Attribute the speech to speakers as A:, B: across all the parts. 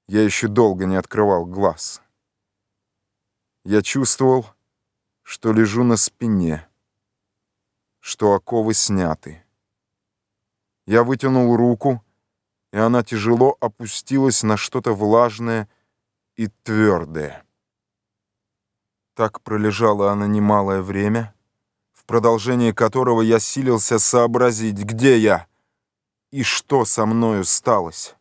A: Я еще долго не открывал глаз. Я чувствовал, что лежу на спине, что оковы сняты. Я вытянул руку, и она тяжело опустилась на что-то влажное и твердое. Так пролежала она немалое время, в продолжении которого я силился сообразить, где я и что со мною сталось.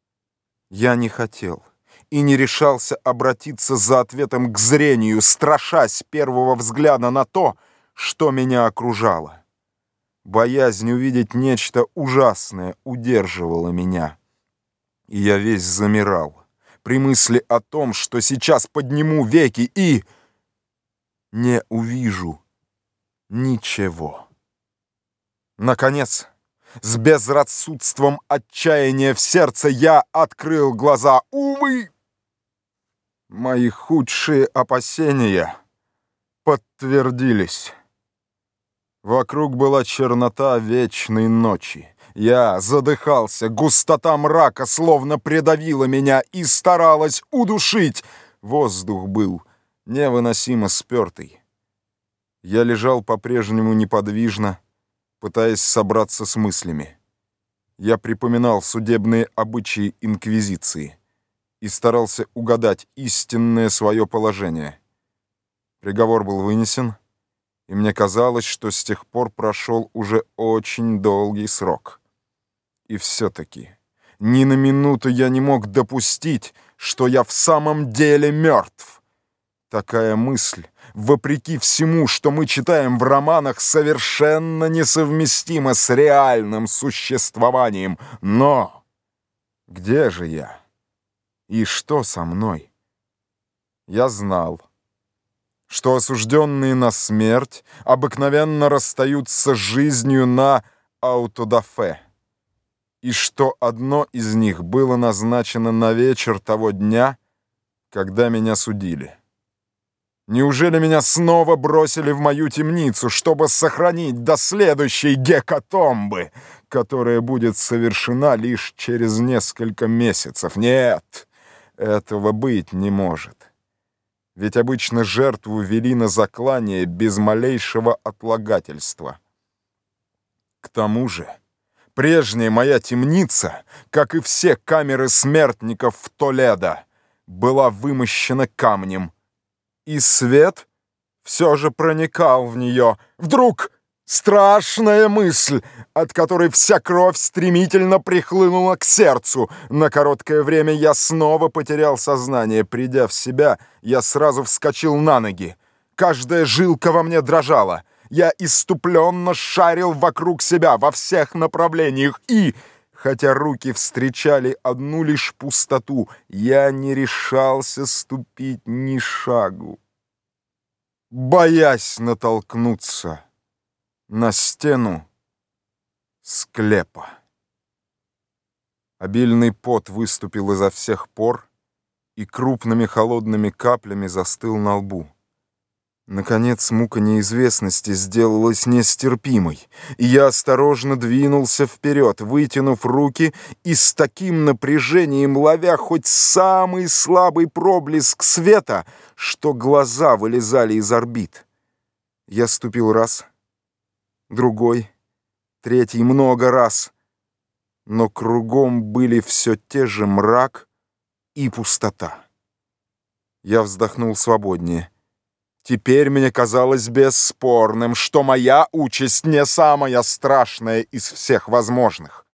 A: Я не хотел и не решался обратиться за ответом к зрению, страшась первого взгляда на то, что меня окружало. Боязнь увидеть нечто ужасное удерживала меня, и я весь замирал при мысли о том, что сейчас подниму веки и не увижу ничего. Наконец, с безрассудством отчаяния в сердце я открыл глаза. Увы! Мои худшие опасения подтвердились. Вокруг была чернота вечной ночи. Я задыхался, густота мрака словно придавила меня и старалась удушить. Воздух был невыносимо спертый. Я лежал по-прежнему неподвижно, пытаясь собраться с мыслями. Я припоминал судебные обычаи инквизиции и старался угадать истинное свое положение. Приговор был вынесен, и мне казалось, что с тех пор прошел уже очень долгий срок. И все-таки ни на минуту я не мог допустить, что я в самом деле мертв. Такая мысль, вопреки всему, что мы читаем в романах, совершенно несовместима с реальным существованием. Но где же я? И что со мной? Я знал, что осужденные на смерть обыкновенно расстаются с жизнью на аутодафе, и что одно из них было назначено на вечер того дня, когда меня судили. Неужели меня снова бросили в мою темницу, чтобы сохранить до следующей гекатомбы, которая будет совершена лишь через несколько месяцев? Нет, этого быть не может. Ведь обычно жертву вели на заклание без малейшего отлагательства. К тому же, прежняя моя темница, как и все камеры смертников в Толедо, была вымощена камнем, и свет все же проникал в нее. Вдруг страшная мысль, от которой вся кровь стремительно прихлынула к сердцу. На короткое время я снова потерял сознание. Придя в себя, я сразу вскочил на ноги. Каждая жилка во мне дрожала. Я исступленно шарил вокруг себя во всех направлениях и, хотя руки встречали одну лишь пустоту, я не решался ступить ни шагу, боясь натолкнуться на стену склепа. Обильный пот выступил изо всех пор и крупными холодными каплями застыл на лбу. Наконец, мука неизвестности сделалась нестерпимой, и я осторожно двинулся вперед, вытянув руки и с таким напряжением ловя хоть самый слабый проблеск света, что глаза вылезали из орбит. Я ступил раз, другой, третий, много раз, но кругом были все те же мрак и пустота. Я вздохнул свободнее. Теперь мне казалось бесспорным, что моя участь не самая страшная из всех возможных.